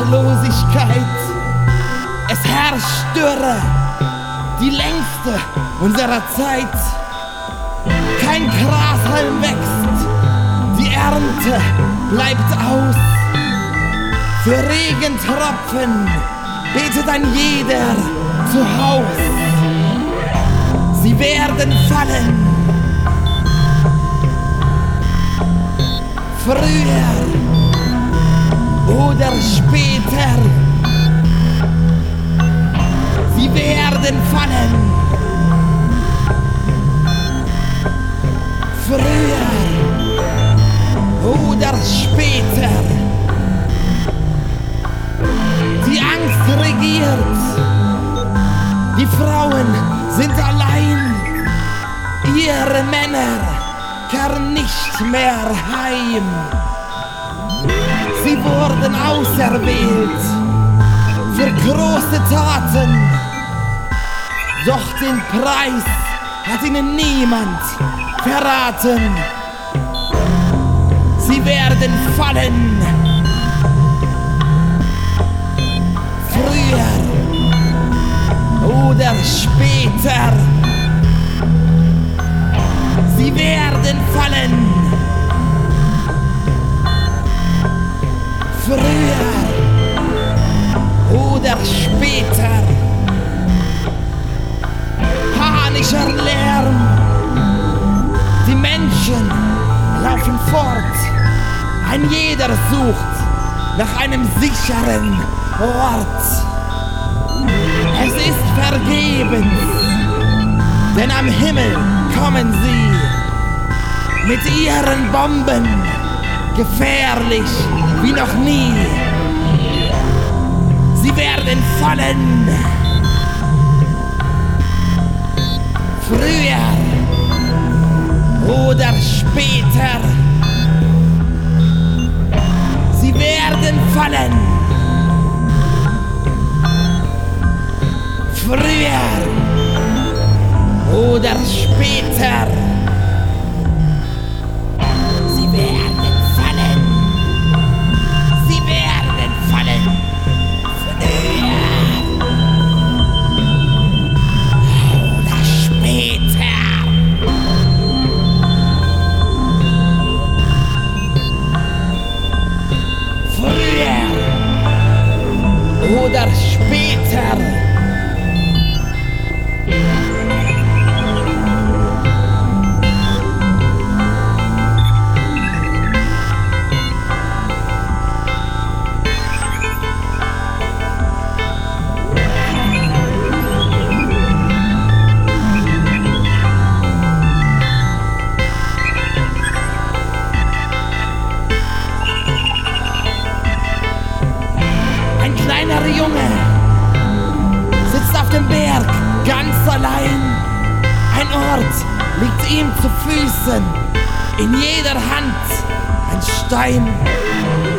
Atemlosigkeit. Es herrscht Dürre, die längste unserer Zeit. Kein Grashalm wächst, die Ernte bleibt aus. Für Regentropfen betet ein jeder zu Haus. Sie werden fallen, früher oder später. Sie werden fallen, früher oder später. Die Angst regiert, die Frauen sind allein, ihre Männer kehren nicht mehr heim. Sie wurden auserwählt für große Taten, doch den Preis hat ihnen niemand verraten. Sie werden fallen, früher oder später. Sie werden fallen, früher oder später. Panischer Lärm, die Menschen laufen fort. Ein jeder sucht nach einem sicheren Ort. Es ist vergebens, denn am Himmel kommen sie mit ihren Bomben, gefährlich wie noch nie. Sie werden fallen, früher oder später. Sie werden fallen, früher oder später. Sie werden fallen, sie werden fallen, früher oder später. Früher oder später. Ein kleiner Junge sitzt auf dem Berg ganz allein. Ein Ort liegt ihm zu Füßen, in jeder Hand ein Stein.